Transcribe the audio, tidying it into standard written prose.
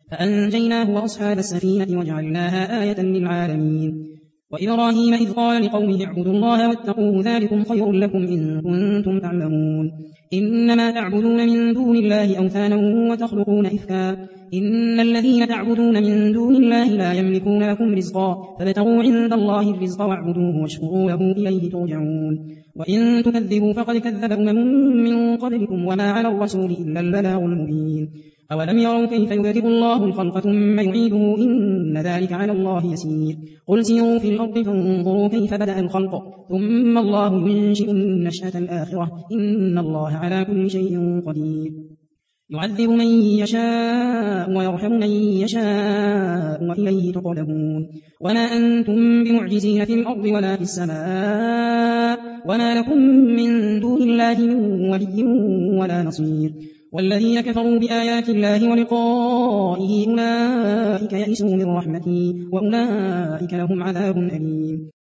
فأنجيناه وأصحاب السفينة وجعلناها آية للعالمين. وإبراهيم إذ قال لقومه اعبدوا الله واتقوه ذلكم خير لكم إن كنتم تعلمون. إنما تعبدون من دون الله أوثانا وتخلقون إفكا إن الذين تعبدون من دون الله لا يملكون لكم رزقا فابتغوا عند الله الرزق واعبدوه واشكروا له إليه ترجعون. وإن تكذبوا فقد كذب من قبلكم وما على الرسول إلا البلاغ المبين. أولم يروا كيف يبدئ الله الخلق ثم يعيده إن ذلك على الله يسير. قل سيروا في الأرض فانظروا كيف بدأ الخلق ثم الله ينشئ النشأة الآخرة إن الله على كل شيء قدير. يعذب من يشاء ويرحم من يشاء وإليه تقلبون. وما أنتم بمعجزين في الأرض ولا في السماء وما لكم من دون الله من ولي ولا نصير. والذين كفروا بآيات الله ولقائه أولئك يئسوا من رحمتي وأولئك لهم عذاب أليم.